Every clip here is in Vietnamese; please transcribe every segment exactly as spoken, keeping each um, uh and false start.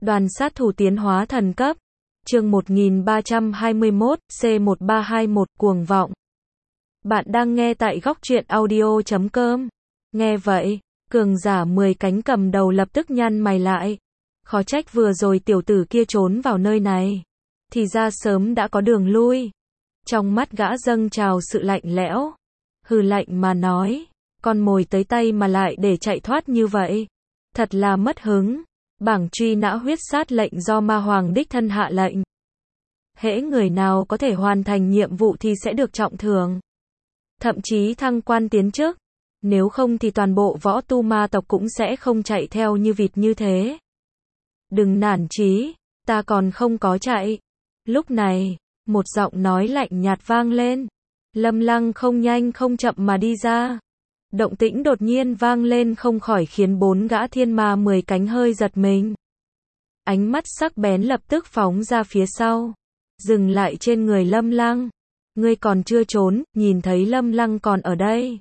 Đoàn sát thủ tiến hóa thần cấp. Chương một nghìn ba trăm hai mươi mốt, C một ba hai mốt, cuồng vọng. Bạn đang nghe tại góc truyện audio chấm com. Nghe vậy, cường giả mười cánh cầm đầu lập tức nhăn mày lại. Khó trách vừa rồi tiểu tử kia trốn vào nơi này. Thì ra sớm đã có đường lui. Trong mắt gã dâng trào sự lạnh lẽo. Hừ lạnh mà nói, con mồi tới tay mà lại để chạy thoát như vậy. Thật là mất hứng. Bảng truy nã huyết sát lệnh do ma hoàng đích thân hạ lệnh. Hễ người nào có thể hoàn thành nhiệm vụ thì sẽ được trọng thưởng. Thậm chí thăng quan tiến chức. Nếu không thì toàn bộ võ tu ma tộc cũng sẽ không chạy theo như vịt như thế. Đừng nản chí, ta còn không có chạy. Lúc này, một giọng nói lạnh nhạt vang lên. Lâm Lăng không nhanh không chậm mà đi ra. Động tĩnh đột nhiên vang lên không khỏi khiến bốn gã thiên ma mười cánh hơi giật mình. Ánh mắt sắc bén lập tức phóng ra phía sau. Dừng lại trên người Lâm Lăng. Ngươi còn chưa trốn, nhìn thấy Lâm Lăng còn ở đây.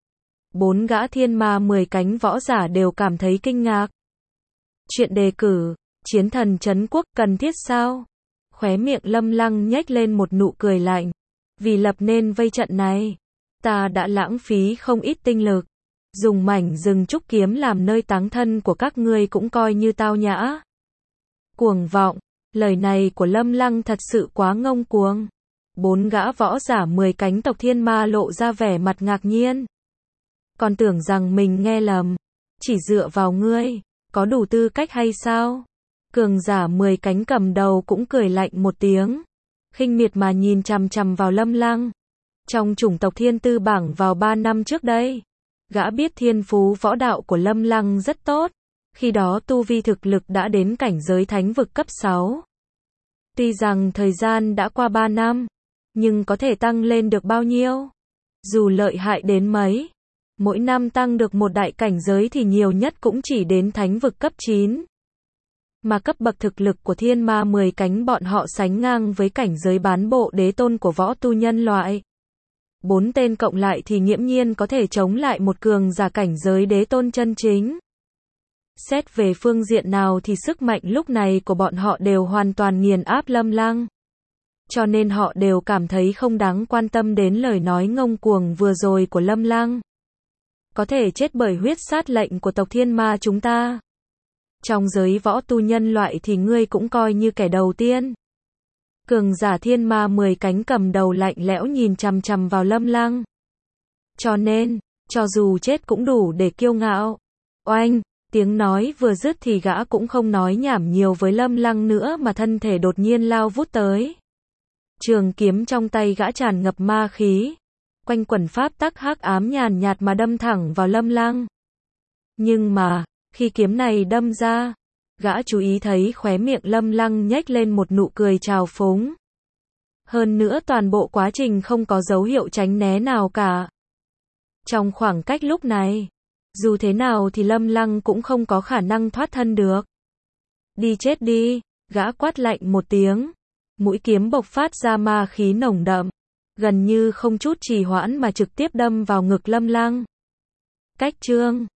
Bốn gã thiên ma mười cánh võ giả đều cảm thấy kinh ngạc. Chuyện đề cử, chiến thần trấn quốc cần thiết sao? Khóe miệng Lâm Lăng nhếch lên một nụ cười lạnh. Vì lập nên vây trận này, ta đã lãng phí không ít tinh lực. Dùng mảnh rừng trúc kiếm làm nơi táng thân của các ngươi cũng coi như tao nhã. Cuồng vọng, lời này của Lâm Lăng thật sự quá ngông cuồng. Bốn gã võ giả mười cánh tộc thiên ma lộ ra vẻ mặt ngạc nhiên. Còn tưởng rằng mình nghe lầm. Chỉ dựa vào ngươi, có đủ tư cách hay sao? Cường giả mười cánh cầm đầu cũng cười lạnh một tiếng. Khinh miệt mà nhìn chằm chằm vào Lâm Lăng. Trong chủng tộc thiên tư bảng vào ba năm trước đây, gã biết thiên phú võ đạo của Lâm Lăng rất tốt. Khi đó tu vi thực lực đã đến cảnh giới thánh vực cấp sáu. Tuy rằng thời gian đã qua ba năm, nhưng có thể tăng lên được bao nhiêu? Dù lợi hại đến mấy, mỗi năm tăng được một đại cảnh giới thì nhiều nhất cũng chỉ đến thánh vực cấp chín. Mà cấp bậc thực lực của thiên ma mười cánh bọn họ sánh ngang với cảnh giới bán bộ đế tôn của võ tu nhân loại. Bốn tên cộng lại thì nghiễm nhiên có thể chống lại một cường giả cảnh giới đế tôn chân chính. Xét về phương diện nào thì sức mạnh lúc này của bọn họ đều hoàn toàn nghiền áp Lâm Lăng. Cho nên họ đều cảm thấy không đáng quan tâm đến lời nói ngông cuồng vừa rồi của Lâm Lăng. Có thể chết bởi huyết sát lệnh của tộc thiên ma chúng ta. Trong giới võ tu nhân loại thì ngươi cũng coi như kẻ đầu tiên. Cường giả thiên ma mười cánh cầm đầu lạnh lẽo nhìn chằm chằm vào Lâm Lăng. Cho nên, cho dù chết cũng đủ để kiêu ngạo. Oanh, tiếng nói vừa dứt thì gã cũng không nói nhảm nhiều với Lâm Lăng nữa mà thân thể đột nhiên lao vút tới. Trường kiếm trong tay gã tràn ngập ma khí. Quanh quẩn pháp tắc hắc ám nhàn nhạt mà đâm thẳng vào Lâm Lăng. Nhưng mà, khi kiếm này đâm ra, gã chú ý thấy khóe miệng Lâm Lăng nhếch lên một nụ cười trào phúng. Hơn nữa toàn bộ quá trình không có dấu hiệu tránh né nào cả. Trong khoảng cách lúc này, dù thế nào thì Lâm Lăng cũng không có khả năng thoát thân được. Đi chết đi, gã quát lạnh một tiếng. Mũi kiếm bộc phát ra ma khí nồng đậm, gần như không chút trì hoãn mà trực tiếp đâm vào ngực Lâm Lăng. Cách chương